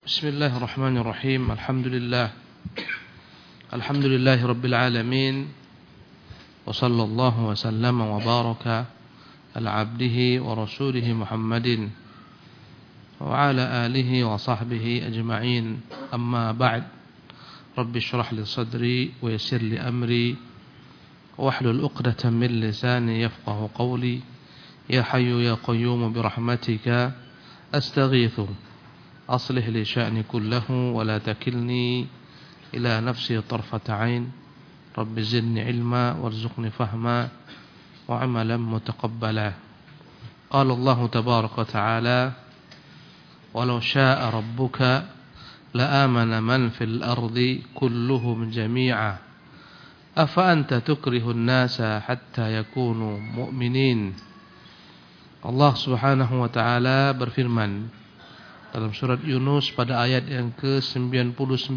Bismillahirrahmanirrahim. Alhamdulillahi rabbil alamin. Wa sallallahu wa sallama wa baraka ala abdihi wa rasulihi Muhammadin wa ala alihi wa sahbihi ajma'in. Amma ba'd. Rabbi shrah li sadri wa yassir li amri wa hlul 'uqdatam min lisani yafqahu qawli. Ya hayyu ya qayyum bi rahmatika astaghitsu. أصلح لي شأني كله ولا تكلني إلى نفسي طرفة عين رب زدني علما وارزقني فهما وعملا متقبلا. قال الله تبارك وتعالى ولو شاء ربك لآمن من في الأرض كلهم جميعا أفأنت تكره الناس حتى يكونوا مؤمنين. Allah subhanahu wa ta'ala berfirman dalam surat Yunus pada ayat yang ke-99.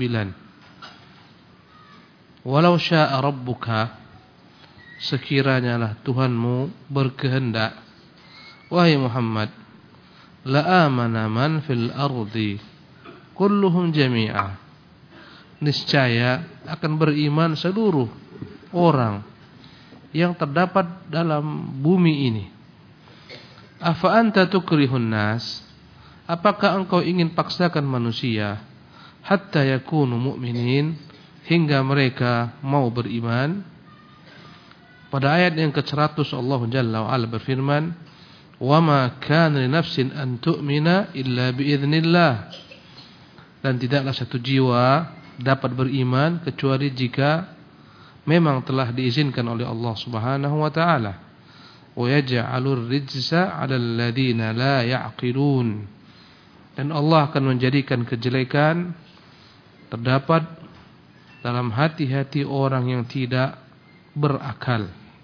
Walau sya'a rabbuka, sekiranya lah Tuhanmu berkehendak, wahai Muhammad, la amana man fil ardi kulluhum jami'a, niscaya akan beriman seluruh orang yang terdapat dalam bumi ini. Afa anta tukrihun nas, apakah engkau ingin paksakan manusia hatta yakunu mu'minin, hingga mereka mau beriman? Pada ayat yang ke-100 Allah Jalla wa Ala berfirman, "Wa ma kana li nafsin an tu'mina illa bi idznillah." Dan tidaklah satu jiwa dapat beriman kecuali jika memang telah diizinkan oleh Allah Subhanahu wa taala. Wa yaj'alur rijsa 'alal ladzina la ya'qilun. Dan Allah akan menjadikan kejelekan terdapat dalam hati-hati orang yang tidak berakal.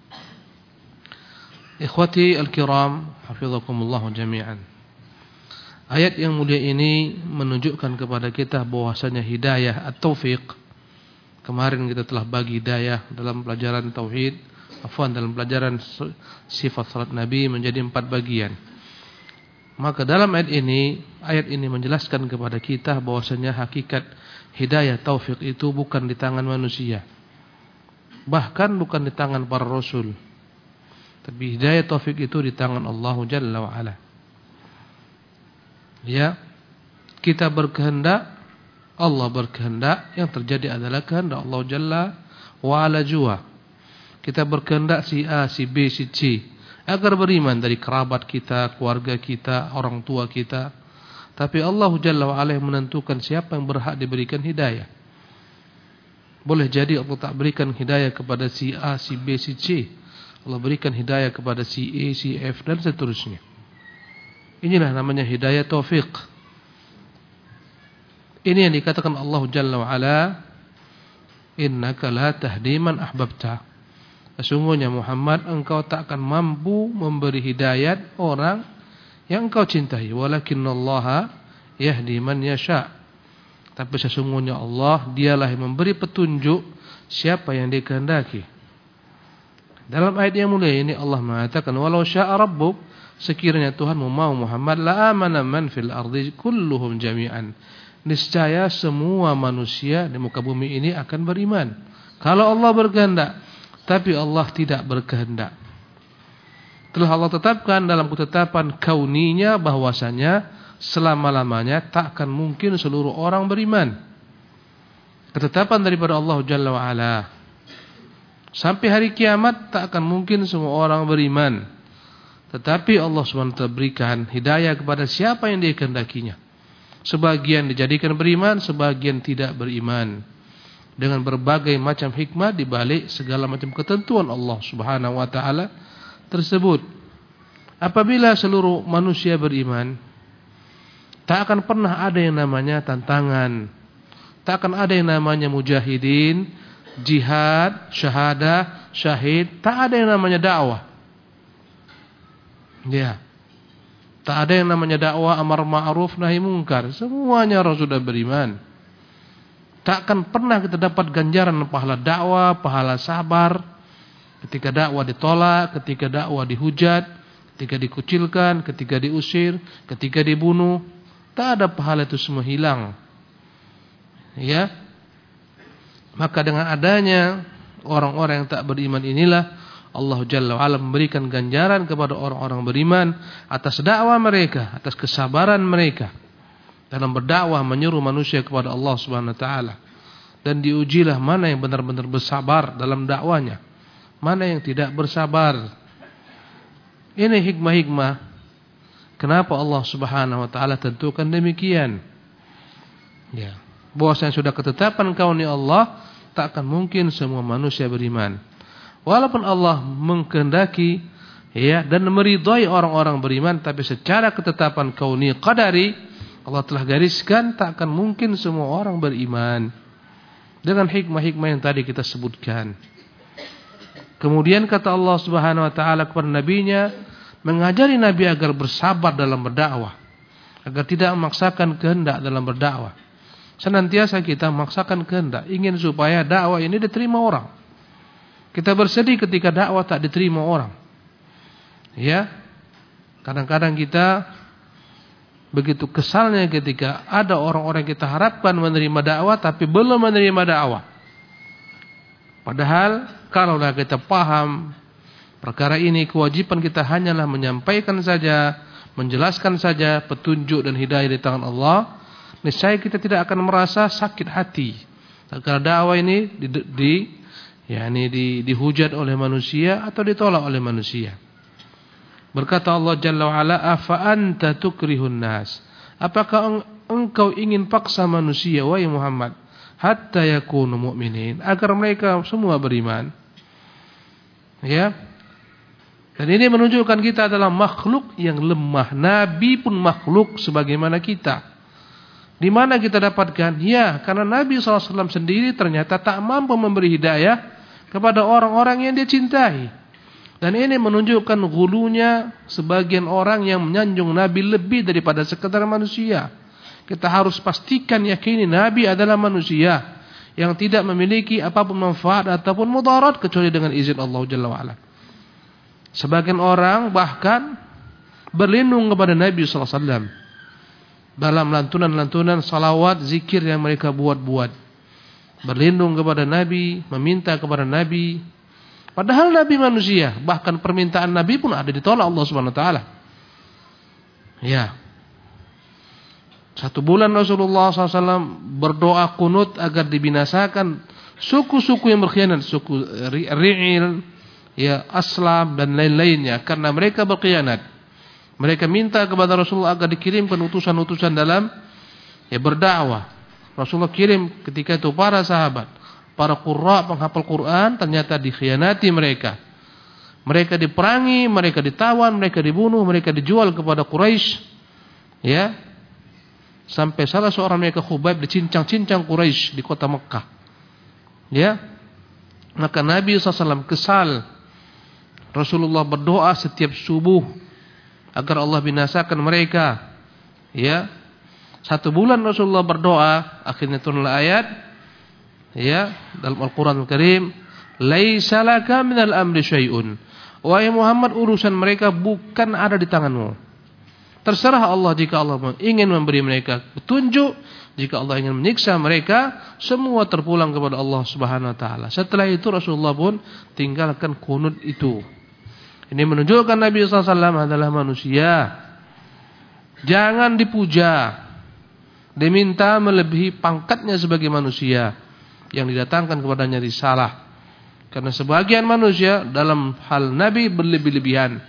Ikhwati al-kiram, hafizakumullah jami'an. Ayat yang mulia ini menunjukkan kepada kita bahwasanya hidayah at-taufiq. Kemarin kita telah bagi hidayah dalam pelajaran tauhid, dalam pelajaran sifat salat Nabi menjadi 4 bagian. Maka dalam ayat ini menjelaskan kepada kita bahwasanya hakikat hidayah taufik itu bukan di tangan manusia, bahkan bukan di tangan para rasul, tapi hidayah taufik itu di tangan Allah Jalla wa Ala. Ya, kita berkehendak, Allah berkehendak, yang terjadi adalah kehendak Allah Jalla wa Ala jua. Kita berkehendak si A, si B, si C agar beriman dari kerabat kita, keluarga kita, orang tua kita. Tapi Allah Jalla wa Ala menentukan siapa yang berhak diberikan hidayah. Boleh jadi Allah tak berikan hidayah kepada si A, si B, si C. Allah berikan hidayah kepada si A, si F dan seterusnya. Inilah namanya hidayah taufik. Ini yang dikatakan Allah Jalla wa Ala, innaka la tahdi man ahbabta. Sesungguhnya Muhammad, engkau tak akan mampu memberi hidayat orang yang engkau cintai. Walakinallaha yahdi man yasha. Tapi sesungguhnya Allah, dialah yang memberi petunjuk siapa yang dikehendaki. Dalam ayat yang mulia ini Allah mengatakan, walau sya'a rabbuk, sekiranya Tuhanmu mau Muhammad, la amana man fil ardi kulluhum jami'an. Niscaya semua manusia di muka bumi ini akan beriman. Kalau Allah berkehendak. Tapi Allah tidak berkehendak. Telah Allah tetapkan dalam ketetapan kauninya bahwasanya selama-lamanya tak akan mungkin seluruh orang beriman. Ketetapan daripada Allah Jalla wa Ala. Sampai hari kiamat tak akan mungkin semua orang beriman. Tetapi Allah SWT berikan hidayah kepada siapa yang Dia kehendakinya. Sebagian dijadikan beriman, sebagian tidak beriman. Dengan berbagai macam hikmah di balik segala macam ketentuan Allah Subhanahu wa taala tersebut. Apabila seluruh manusia beriman, tak akan pernah ada yang namanya tantangan. Tak akan ada yang namanya mujahidin, jihad, syahadah, syahid, tak ada yang namanya dakwah. Ya. Tak ada yang namanya dakwah amar ma'ruf nahi munkar. Semuanya orang sudah beriman. Tak akan pernah kita dapat ganjaran pahala dakwah, pahala sabar ketika dakwah ditolak, ketika dakwah dihujat, ketika dikucilkan, ketika diusir, ketika dibunuh. tak ada pahala itu semua hilang. Ya. Maka dengan adanya orang-orang yang tak beriman inilah Allah Jalla wa'ala memberikan ganjaran kepada orang-orang beriman atas dakwah mereka, atas kesabaran mereka dalam berdakwah menyeru manusia kepada Allah Subhanahu wa taala. Dan diujilah mana yang benar-benar bersabar dalam dakwanya, mana yang tidak bersabar. Ini hikmah-hikmah kenapa Allah Subhanahu wa taala tentukan demikian. Ya, bahwasanya sudah ketetapan kauni Allah, tak akan mungkin semua manusia beriman. Walaupun Allah mengkehendaki ya dan meridhai orang-orang beriman, tapi secara ketetapan kauni qadari Allah telah gariskan tak akan mungkin semua orang beriman. Dengan hikmah-hikmah yang tadi kita sebutkan. Kemudian kata Allah Subhanahu wa taala kepada nabinya, mengajari nabi agar bersabar dalam berdakwah, agar tidak memaksakan kehendak dalam berdakwah. Senantiasa kita memaksakan kehendak, ingin supaya dakwah ini diterima orang. Kita bersedih ketika dakwah tak diterima orang. Ya. Kadang-kadang kita begitu kesalnya ketika ada orang-orang kita harapkan menerima dakwah tapi belum menerima dakwah. Padahal kalaulah kita paham perkara ini, kewajiban kita hanyalah menyampaikan saja, menjelaskan saja petunjuk dan hidayah di tangan Allah, niscaya kita tidak akan merasa sakit hati. Karena dakwah ini dihujat oleh manusia atau ditolak oleh manusia. Berkata Allah Jalla wa'ala, afa anta tukrihun nas, apakah engkau ingin paksa manusia wahai Muhammad hatta yakunu mu'minin, agar mereka semua beriman. Ya. Dan ini menunjukkan kita adalah makhluk yang lemah. Nabi pun makhluk sebagaimana kita. Di mana kita dapatkan? Ya, karena Nabi SAW sendiri ternyata tak mampu memberi hidayah kepada orang-orang yang dia cintai. Dan ini menunjukkan gulunya sebagian orang yang menyanjung Nabi lebih daripada sekedar manusia. Kita harus pastikan yakini Nabi adalah manusia yang tidak memiliki apapun manfaat ataupun mudarat kecuali dengan izin Allah Jalla wa'ala. Sebagian orang bahkan berlindung kepada Nabi SAW dalam lantunan-lantunan salawat zikir yang mereka buat-buat. Berlindung kepada Nabi, meminta kepada Nabi. Padahal Nabi manusia, bahkan permintaan Nabi pun ada ditolak Allah Subhanahu wa taala. Ya. 1 bulan Rasulullah SAW berdoa kunut agar dibinasakan suku-suku yang berkhianat, suku Ri'il, ya, Aslam dan lain-lainnya, karena mereka berkhianat. Mereka minta kepada Rasulullah agar dikirimkan utusan-utusan dalam berdakwah. Rasulullah kirim ketika itu para sahabat, para qurra, penghafal Quran, ternyata dikhianati mereka. Mereka diperangi, mereka ditawan, mereka dibunuh, mereka dijual kepada Quraisy. Ya. Sampai salah seorang mereka Khubayb dicincang-cincang Quraisy di kota Mekah. Ya. Maka Nabi SAW kesal. Rasulullah berdoa setiap subuh agar Allah binasakan mereka. Ya. 1 bulan Rasulullah berdoa, akhirnya turunlah ayat ya dalam Al-Qur'an Al-Karim, laisa laka minal amri syai'un. Wahai Muhammad, urusan mereka bukan ada di tanganmu. Terserah Allah, jika Allah ingin memberi mereka petunjuk, jika Allah ingin menyiksa mereka, semua terpulang kepada Allah Subhanahu wa taala. Setelah itu Rasulullah pun tinggalkan kunut itu. Ini menunjukkan Nabi SAW adalah manusia. Jangan dipuja, diminta melebihi pangkatnya sebagai manusia yang didatangkan kepadanya risalah. Karena sebagian manusia dalam hal Nabi berlebih-lebihan,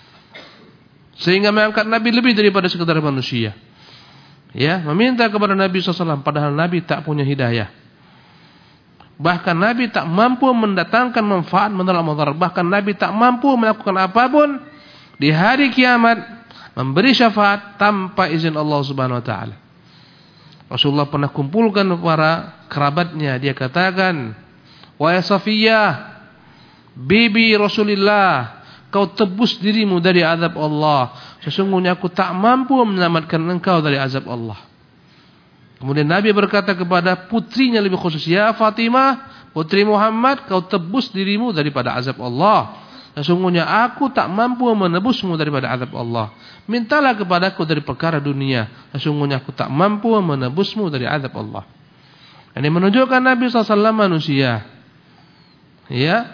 sehingga mengangkat Nabi lebih daripada sekedar manusia. Ya, meminta kepada Nabi SAW padahal Nabi tak punya hidayah. Bahkan Nabi tak mampu mendatangkan manfaat menolak mudarat. Bahkan Nabi tak mampu melakukan apapun di hari kiamat, memberi syafaat tanpa izin Allah Subhanahu wa taala. Rasulullah pernah kumpulkan para kerabatnya, dia katakan, wahai Safiyah, bibi Rasulullah, kau tebus dirimu dari azab Allah. Sesungguhnya aku tak mampu menyelamatkan engkau dari azab Allah. Kemudian Nabi berkata kepada putrinya lebih khusus, ya Fatimah, putri Muhammad, kau tebus dirimu daripada azab Allah. Sesungguhnya aku tak mampu menebusmu daripada azab Allah. Mintalah kepadaku dari perkara dunia. Sesungguhnya aku tak mampu menebusmu dari azab Allah. Ini menunjukkan Nabi SAW manusia. Ya,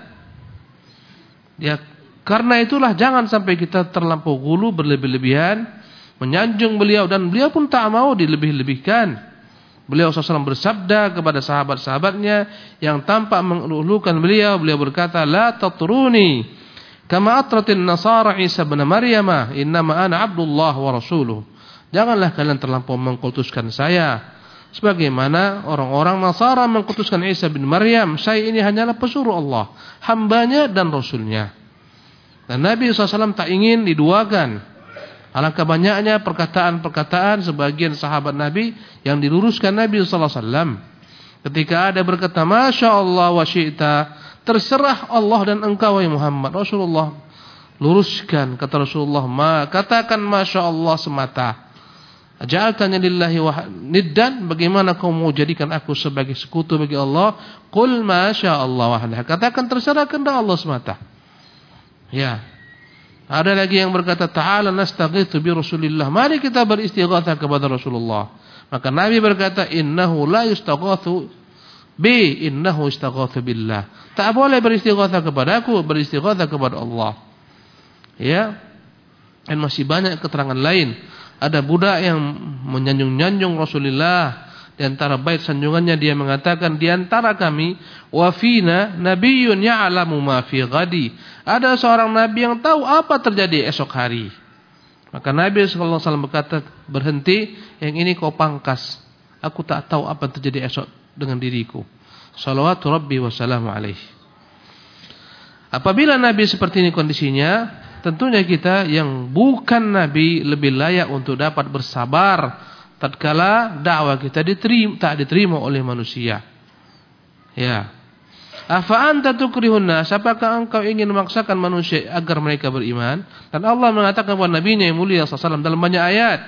karena itulah jangan sampai kita terlampau gulu, berlebih-lebihan, menyanjung beliau, dan beliau pun tak mau dilebih-lebihkan. Beliau SAW bersabda kepada sahabat-sahabatnya yang tampak mengeluhkan beliau berkata, la tatruni kama atratin nasara Isa bin Maryam, innama ana Abdullah wa rasuluh. Janganlah kalian terlampau mengkultuskan saya sebagaimana orang-orang Nasara mengkultuskan Isa bin Maryam. Saya ini hanyalah pesuruh Allah, hambanya dan rasulnya. Dan Nabi SAW tak ingin diduakan. Alangkah banyaknya perkataan-perkataan sebagian sahabat Nabi yang diluruskan Nabi SAW. Ketika ada berkata, Masya Allah wa syi'ta, terserah Allah dan engkau ya Muhammad. Rasulullah luruskan, kata Rasulullah, katakan Masya Allah semata. Ja'altani lillahi niddan, bagaimana kau mau jadikan aku sebagai sekutu bagi Allah? Qul Masya Allah wahdah, katakan terserah kehendak Allah semata. Ya. Ada lagi yang berkata, Ta'ala nastaghitsu bi Rasulillah, mari kita beristighatsah kepada Rasulullah. Maka Nabi berkata, innahu la yustaghatsu bi, innahu istaghatsu billah. Tak boleh beristighatsah kepadaku, beristighatsah kepada Allah. Ya. Dan masih banyak keterangan lain. Ada budak yang menyanjung-nyanjung Rasulullah. Di antara bait sanjungannya dia mengatakan, di antara kami wafina nabiyyun ya'lamu ma fi ghadi. Ada seorang nabi yang tahu apa terjadi esok hari. Maka Nabi sallallahu alaihi wasallam berkata, berhenti, yang ini kau pangkas. Aku tak tahu apa terjadi esok dengan diriku. Shalawatu Rabbi wa salamu alaihi. Apabila Nabi seperti ini kondisinya, tentunya kita yang bukan Nabi lebih layak untuk dapat bersabar tatkala dakwah kita tak diterima oleh manusia. Ya. Afa anta tukrihun nas, apakah engkau ingin memaksakan manusia agar mereka beriman? Dan Allah mengatakan kepada Nabi-Nya yang mulia sallallahu alaihi wasallam dalam banyak ayat,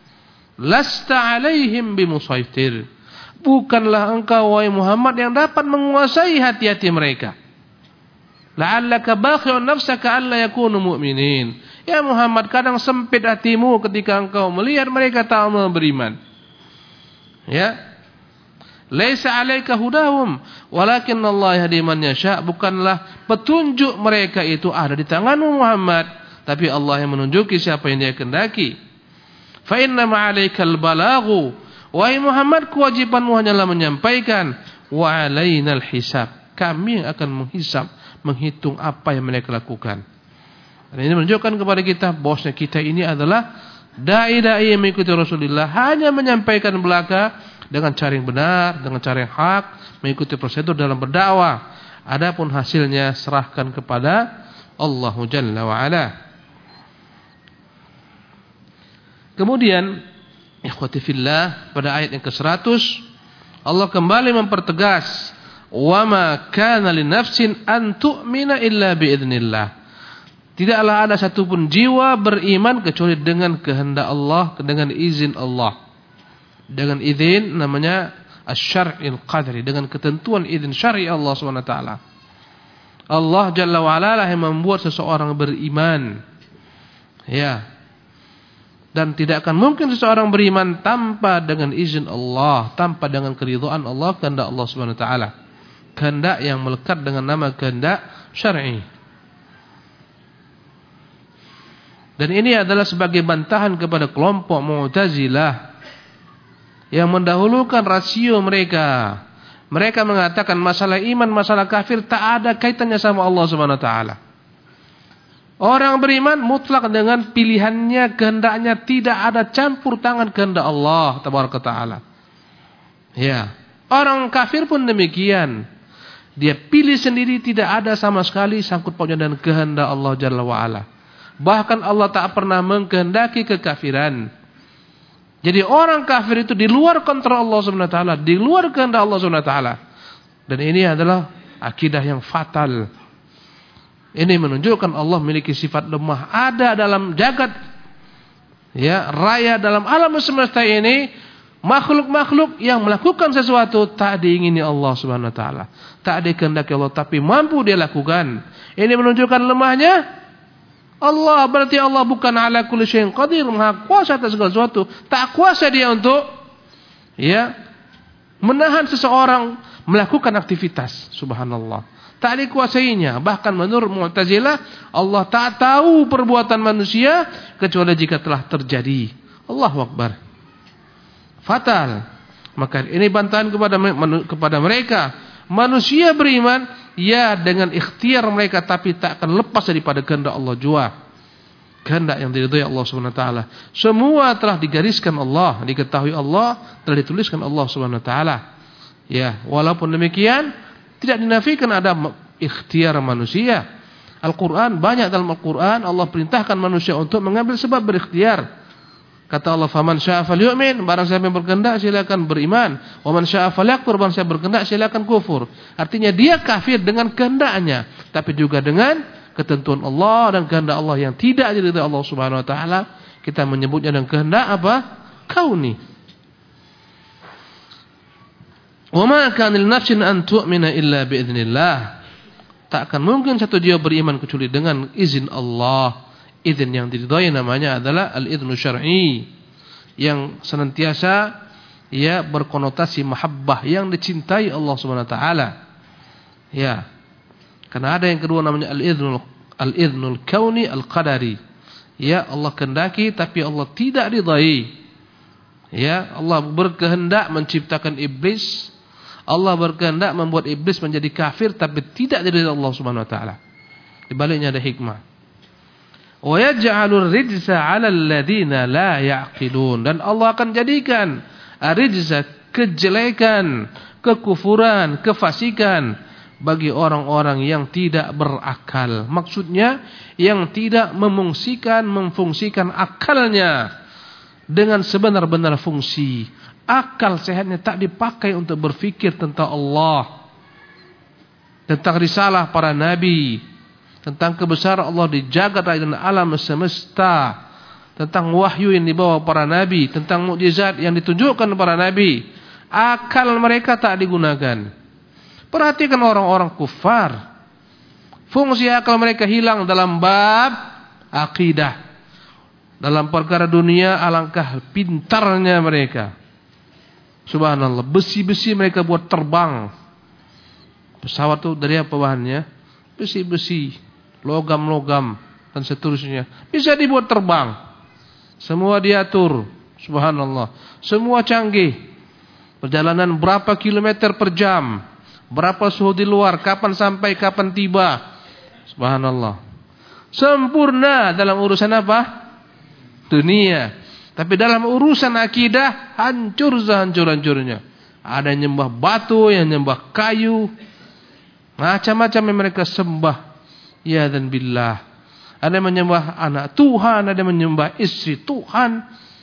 lasta alaihim bimusaitir. Bukanlah engkau wahai Muhammad yang dapat menguasai hati-hati mereka. La'allaka bakhi'un nafsaka alla yakunu mu'minin. Ya Muhammad, kadang sempit hatimu ketika engkau melihat mereka tak mau beriman. Ya. Laisa 'alaika hudahum, walakin Allah yahdi man yasha. Bukanlah petunjuk mereka itu ada di tanganmu Muhammad, tapi Allah yang menunjuki siapa yang Dia kehendaki. Fa inna ma'alaikal balaghu. Wahai Muhammad, kewajibanmu hanyalah menyampaikan, wa 'alainal hisab. Kami yang akan menghisab, menghitung apa yang mereka lakukan. Dan ini menunjukkan kepada kita bahwasanya kita ini adalah dai-dai yang mengikuti Rasulullah, hanya menyampaikan belaka dengan cara yang benar, dengan cara yang hak, mengikuti prosedur dalam berdakwah. Adapun hasilnya serahkan kepada Allah Jalla wa Ala. Kemudian ikhwati fillah, pada ayat yang ke-100 Allah kembali mempertegas, wa ma kana li nafsin an tu'mina illa bi idznillah. Tidaklah ada satupun jiwa beriman kecuali dengan kehendak Allah, dengan izin Allah. Dengan izin namanya asy-syar'il qadri, dengan ketentuan izin syar'i Allah SWT. Allah Jalla wa Ala yang membuat seseorang beriman. Ya. Dan tidak akan mungkin seseorang beriman tanpa dengan izin Allah, tanpa dengan keridhaan Allah, kehendak Allah SWT. Kehendak yang melekat dengan nama kehendak syar'i. Dan ini adalah sebagai bantahan kepada kelompok Mu'tazilah yang mendahulukan rasio mereka. Mereka mengatakan masalah iman, masalah kafir tak ada kaitannya sama Allah Subhanahu wa taala. Orang beriman mutlak dengan pilihannya, kehendaknya, tidak ada campur tangan kehendak Allah Tabaraka taala. Ya. Orang kafir pun demikian. Dia pilih sendiri, tidak ada sama sekali sangkut pautnya dengan kehendak Allah Jalla wa Ala. Bahkan Allah tak pernah mengkehendaki kekafiran. Jadi orang kafir itu di luar kontrol Allah Subhanahu wa taala, di luar kehendak Allah Subhanahu wa taala. Dan ini adalah akidah yang fatal. Ini menunjukkan Allah memiliki sifat lemah. Ada dalam jagat ya raya, dalam alam semesta ini makhluk-makhluk yang melakukan sesuatu tak diingini Allah Subhanahu wa taala, tak dikehendaki Allah, tapi mampu dia lakukan. Ini menunjukkan lemahnya Allah. Berarti Allah bukan ala kulli syai'in qadir, maha kuasa atas segala sesuatu. Tak kuasa dia untuk menahan seseorang melakukan aktivitas. Subhanallah, tak dikuasainya. Bahkan menurut Mu'tazilah, Allah tak tahu perbuatan manusia kecuali jika telah terjadi. Allahu Akbar. Fatal. Maka ini bantahan kepada mereka. Manusia beriman dengan ikhtiar mereka, tapi tak akan lepas daripada kehendak Allah jua. Kehendak yang diridhai Allah Subhanahu wa taala. Semua telah digariskan Allah, diketahui Allah, telah dituliskan Allah Subhanahu wa taala. Walaupun demikian tidak dinafikan ada ikhtiar manusia. Al-Qur'an, banyak dalam Al-Qur'an Allah perintahkan manusia untuk mengambil sebab berikhtiar. Kata Allah, "Faman syaa'a falyu'min", barang siapa yang berkehendak silakan beriman. "Wa man syaa'a falyakfur", barang siapa berkehendak silakan kufur. Artinya dia kafir dengan kehendaknya, tapi juga dengan ketentuan Allah dan kehendak Allah yang tidak diridhai Allah Subhanahu wa taala. Kita menyebutnya dengan kehendak apa? Kauni. "Wa ma kana lin nafsin an tu'mina illa bi idznillah." Tak akan mungkin satu jiwa beriman kecuali dengan izin Allah. Izin yang diridhai namanya adalah al-idhnu syar'i, yang senantiasa berkonotasi mahabbah, yang dicintai Allah Subhanahu wa taala. Karena ada yang kedua namanya al-idhnul kauni al-qadari. Allah kehendaki tapi Allah tidak ridhai. Allah berkehendak menciptakan iblis. Allah berkehendak membuat iblis menjadi kafir, tapi tidak diridhai Allah Subhanahu wa taala. Di baliknya ada hikmah. Wa yaj'alur rijsa 'alal ladzina la ya'qilun, dan Allah akan jadikan rijza, kejelekan, kekufuran, kefasikan bagi orang-orang yang tidak berakal. Maksudnya yang tidak memfungsikan akalnya dengan sebenar-benar fungsi. Akal sehatnya tak dipakai untuk berfikir tentang Allah, tentang risalah para nabi, tentang kebesaran Allah di jagat raya dan alam semesta, tentang wahyu yang dibawa para nabi, tentang mukjizat yang ditunjukkan para nabi. Akal mereka tak digunakan. Perhatikan orang-orang kufar. Fungsi akal mereka hilang dalam bab akidah. Dalam perkara dunia alangkah pintarnya mereka. Subhanallah, besi-besi mereka buat terbang. Pesawat itu dari apa bahannya? Besi-besi, logam-logam dan seterusnya, bisa dibuat terbang. Semua diatur. Subhanallah, semua canggih. Perjalanan berapa kilometer per jam, berapa suhu di luar, kapan sampai, kapan tiba. Subhanallah, sempurna dalam urusan apa? Dunia. Tapi dalam urusan akidah hancur sehancur-hancurnya. Ada yang nyembah batu, yang nyembah kayu, macam-macam yang mereka sembah. Ya dan billah. Ada yang menyembah anak Tuhan, ada yang menyembah istri Tuhan.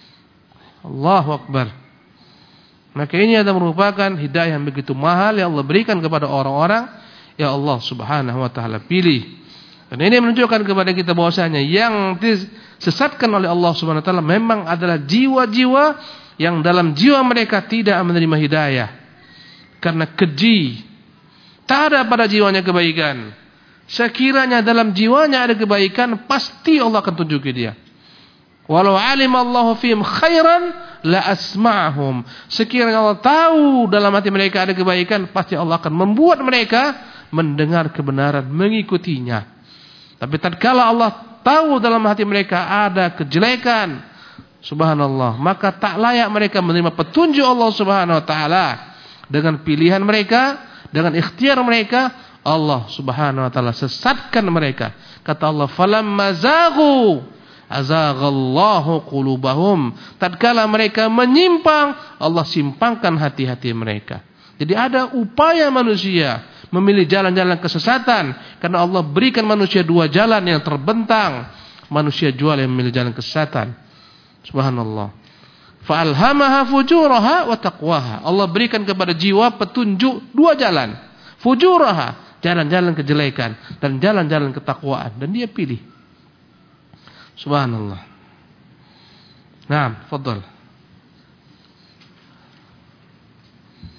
Allahu Akbar. Maka ini adalah merupakan hidayah yang begitu mahal yang Allah berikan kepada orang-orang yang Allah Subhanahu wa taala pilih. Dan ini menunjukkan kepada kita bahwasanya yang disesatkan oleh Allah Subhanahu wa taala memang adalah jiwa-jiwa yang dalam jiwa mereka tidak menerima hidayah karena keji. Tak ada pada jiwanya kebaikan. Sekiranya dalam jiwanya ada kebaikan, pasti Allah akan tunjuki dia. Walau alimallahu fihim khairan la asma'ahum. Sekiranya Allah tahu dalam hati mereka ada kebaikan, pasti Allah akan membuat mereka mendengar kebenaran, mengikutinya. Tapi tatkala Allah tahu dalam hati mereka ada kejelekan, subhanallah, maka tak layak mereka menerima petunjuk Allah Subhanahu wa taala. Dengan pilihan mereka, dengan ikhtiar mereka, Allah Subhanahu wa taala sesatkan mereka. Kata Allah, "Falamma zaghu azaghallahu qulubahum." Tatkala mereka menyimpang, Allah simpangkan hati-hati mereka. Jadi ada upaya manusia memilih jalan-jalan kesesatan, karena Allah berikan manusia dua jalan yang terbentang. Manusia jual yang memilih jalan kesesatan. Subhanallah. Fa'alhamaha fujuraha wa taqwaha. Allah berikan kepada jiwa petunjuk dua jalan. Fujuraha, jalan-jalan kejelekan, dan jalan-jalan ketakwaan, dan dia pilih. Subhanallah. Naam, fadhal.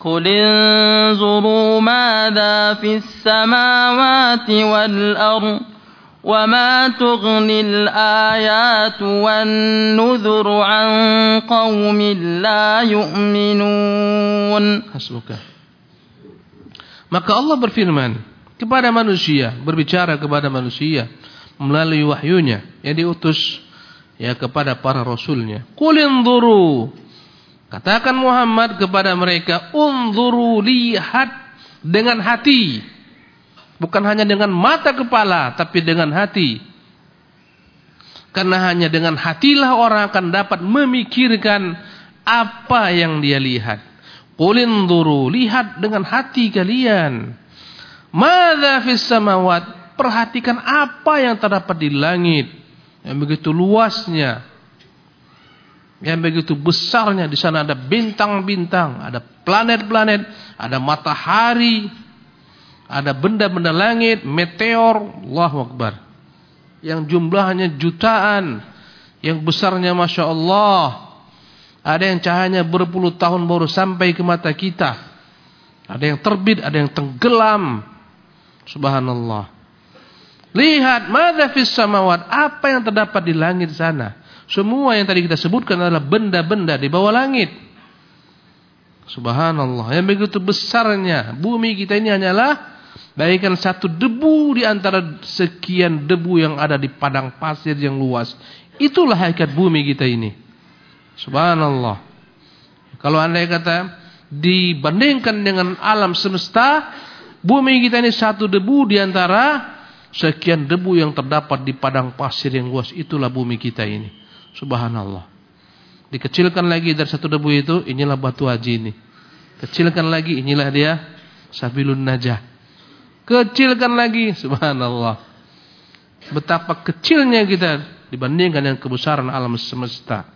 قل انظروا ماذا في السماوات والأرض وما تغني الآيات والنذر عن قوم لا يؤمنون. Hasbuka. Maka Allah berfirman kepada manusia, berbicara kepada manusia melalui wahyunya yang diutus kepada para rasulnya. Qul inzuru, katakan Muhammad kepada mereka, unzuru, lihat dengan hati, bukan hanya dengan mata kepala, tapi dengan hati. Karena hanya dengan hatilah orang akan dapat memikirkan apa yang dia lihat. Qul inzuru, lihat dengan hati kalian. Madza fis samawat, perhatikan apa yang terdapat di langit yang begitu luasnya, yang begitu besarnya. Di sana ada bintang-bintang, ada planet-planet, ada matahari, ada benda-benda langit, meteor, Allahu Akbar, yang jumlahnya jutaan, yang besarnya Masya Allah. Ada yang cahayanya berpuluh tahun baru sampai ke mata kita, ada yang terbit, ada yang tenggelam. Subhanallah. Lihat, madza fis samawat, apa yang terdapat di langit sana. Semua yang tadi kita sebutkan adalah benda-benda di bawah langit. Subhanallah, yang begitu besarnya. Bumi kita ini hanyalah bagaikan satu debu di antara sekian debu yang ada di padang pasir yang luas. Itulah hakikat bumi kita ini. Subhanallah. Kalau andai kata dibandingkan dengan alam semesta, bumi kita ini satu debu di antara sekian debu yang terdapat di padang pasir yang luas. Itulah bumi kita ini. Subhanallah. Dikecilkan lagi dari satu debu itu, inilah batu haji ini. Kecilkan lagi, inilah dia sabilun najah. Kecilkan lagi, subhanallah. Betapa kecilnya kita dibandingkan dengan kebesaran alam semesta.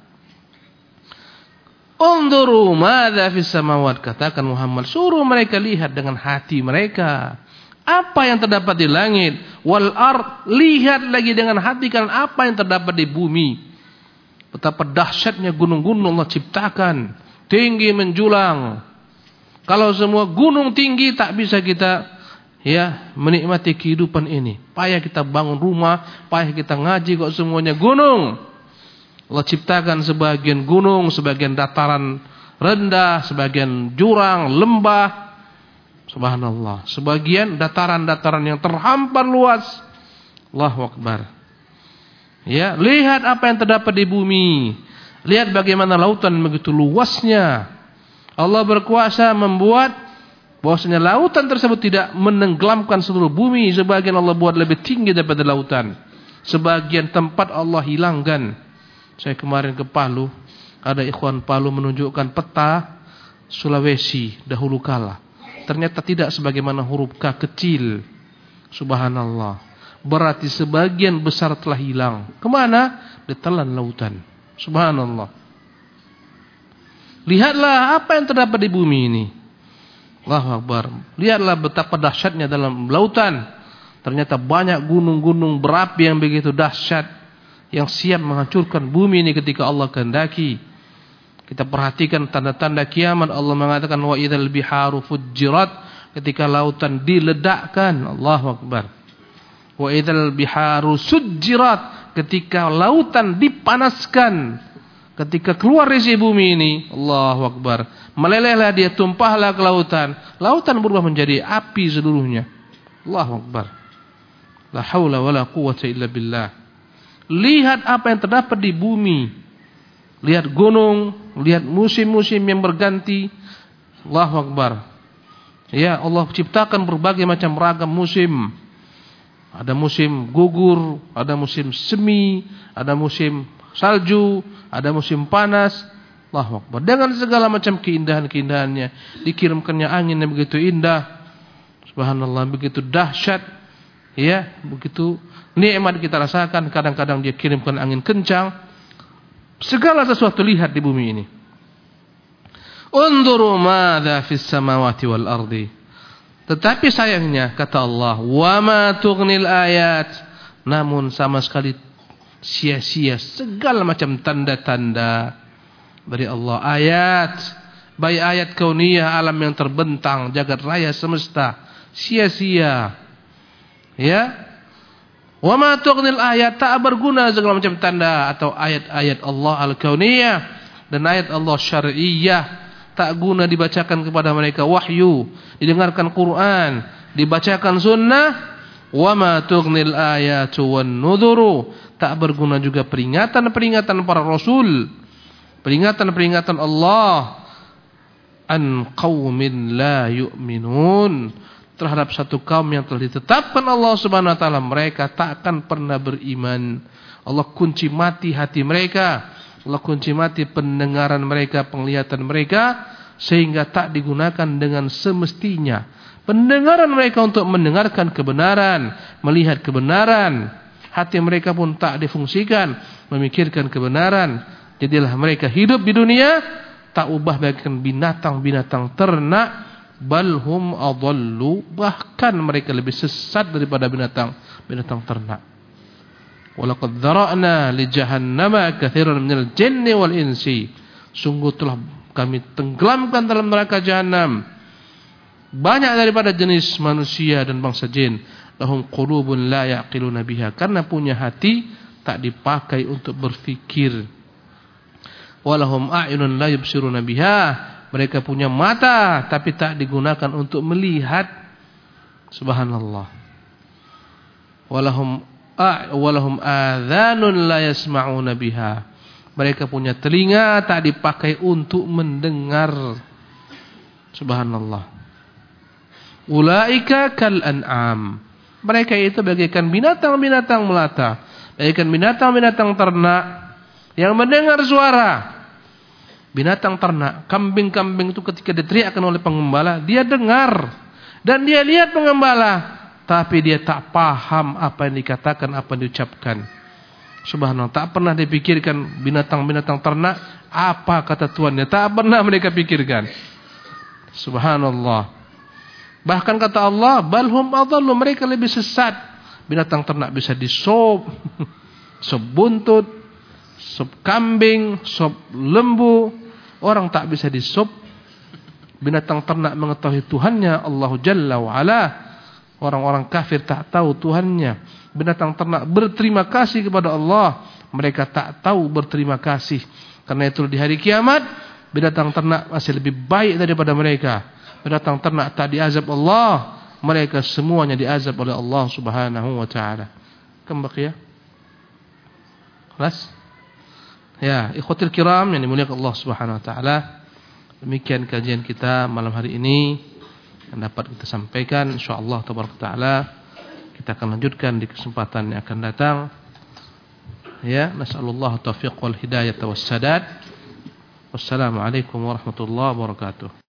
Unzuru madza fis samawat, katakan Muhammad, suruh mereka lihat dengan hati mereka apa yang terdapat di langit, wal ard, lihat lagi dengan hati kalian apa yang terdapat di bumi. Betapa dahsyatnya gunung-gunung Allah ciptakan, tinggi menjulang. Kalau semua gunung tinggi tak bisa kita menikmati kehidupan ini. Payah kita bangun rumah, payah kita ngaji kok semuanya gunung. Allah ciptakan sebagian gunung, sebagian dataran rendah, sebagian jurang, lembah. Subhanallah. Sebagian dataran-dataran yang terhampar luas. Allahu Akbar. Lihat apa yang terdapat di bumi. Lihat bagaimana lautan begitu luasnya. Allah berkuasa membuat bahwasanya lautan tersebut tidak menenggelamkan seluruh bumi. Sebagian Allah buat lebih tinggi daripada lautan. Sebagian tempat Allah hilangkan. Saya kemarin ke Palu, ada ikhwan Palu menunjukkan peta Sulawesi dahulu kala. Ternyata tidak sebagaimana huruf K kecil. Subhanallah. Berarti sebagian besar telah hilang. Kemana? Ditelan lautan. Subhanallah. Lihatlah apa yang terdapat di bumi ini. Allahu Akbar. Lihatlah betapa dahsyatnya dalam lautan. Ternyata banyak gunung-gunung berapi yang begitu dahsyat, yang siap menghancurkan bumi ini ketika Allah kehendaki. Kita perhatikan tanda-tanda kiamat. Allah mengatakan wa idzal biharu fujjirat, ketika lautan diledakkan. Allahu Akbar. Wa idzal biharu sujjirat, ketika lautan dipanaskan. Ketika keluar dari bumi ini, Allahu Akbar, melelehlah dia, tumpahlah ke lautan. Lautan berubah menjadi api seluruhnya. Allahu Akbar. La haula wala quwwata illa billah. Lihat apa yang terdapat di bumi. Lihat gunung, lihat musim-musim yang berganti. Allahu Akbar. Allah ciptakan berbagai macam ragam musim. Ada musim gugur, ada musim semi, ada musim salju, ada musim panas. Allahu Akbar. Dengan segala macam keindahan-keindahannya. Dikirimkannya angin yang begitu indah. Subhanallah, begitu dahsyat. Begitu nikmat kita rasakan. Kadang-kadang dia kirimkan angin kencang. Segala sesuatu lihat di bumi ini. Unzuru madza fis samawati wal ardi. Tetapi sayangnya kata Allah, wa ma tughnil ayat, namun sama sekali sia-sia segala macam tanda-tanda dari Allah. Ayat baik ayat kauniyah, alam yang terbentang, jagat raya semesta, sia-sia. Ya. Wa ma tughnil ayat, tak berguna segala macam tanda atau ayat-ayat Allah al-kauniyah dan ayat Allah syar'iyyah, tak guna dibacakan kepada mereka wahyu, didengarkan Quran, dibacakan sunnah. Wa ma tughnil ayatu wan nudhuru, tak berguna juga peringatan-peringatan para rasul, peringatan-peringatan Allah an qaumin la yu'minun, terhadap satu kaum yang telah ditetapkan Allah Subhanahu wa taala mereka tak akan pernah beriman. Allah kunci mati hati mereka, Allah kunci mati pendengaran mereka, penglihatan mereka, sehingga tak digunakan dengan semestinya pendengaran mereka untuk mendengarkan kebenaran, melihat kebenaran. Hati mereka pun tak difungsikan memikirkan kebenaran. Jadilah mereka hidup di dunia tak ubah bagaikan binatang-binatang ternak, balhum adallu, bahkan mereka lebih sesat daripada binatang ternak. Walaqad dzara'na li jahannama katsiran minal jinni wal insi, sungguh telah kami tenggelamkan dalam neraka jahanam banyak daripada jenis manusia dan bangsa jin. Lahum qulubun la yaqiluna biha, karena punya hati tak dipakai untuk berfikir. Walahum a'yunun la yubsiruna biha, mereka punya mata tapi tak digunakan untuk melihat. Subhanallah. Walahum adhanun la yasma'una biha, mereka punya telinga tak dipakai untuk mendengar. Subhanallah. Ulaika kal an'am, mereka itu bagaikan binatang-binatang melata, bagaikan binatang-binatang ternak yang mendengar suara. Binatang ternak, kambing-kambing itu ketika diteriakkan oleh pengembala, dia dengar dan dia lihat pengembala, tapi dia tak paham apa yang dikatakan, apa yang diucapkan. Subhanallah, tak pernah dipikirkan binatang-binatang ternak apa kata tuannya, tak pernah mereka pikirkan. Subhanallah. Bahkan kata Allah, balhum adallu, mereka lebih sesat. Binatang ternak bisa disop, sop buntut, sop kambing, sop lembu. Orang tak bisa disop. Binatang ternak mengetahui Tuhannya Allah Jalla wa'ala. Orang-orang kafir tak tahu Tuhannya. Binatang ternak berterima kasih kepada Allah, mereka tak tahu berterima kasih. Karena itu di hari kiamat binatang ternak masih lebih baik daripada mereka. Binatang ternak tak diazab Allah, mereka semuanya diazab oleh Allah Subhanahu wa taala. Kam baqiya? Kelas? Ya, ikhwatul kiram yang dimuliakan Allah Subhanahu wa taala. Demikian kajian kita malam hari ini yang dapat kita sampaikan, insyaallah tabaraka taala kita akan lanjutkan di kesempatan yang akan datang. Ya, nasallallahu taufiq wal hidayah was sadad. Wassalamualaikum warahmatullahi wabarakatuh.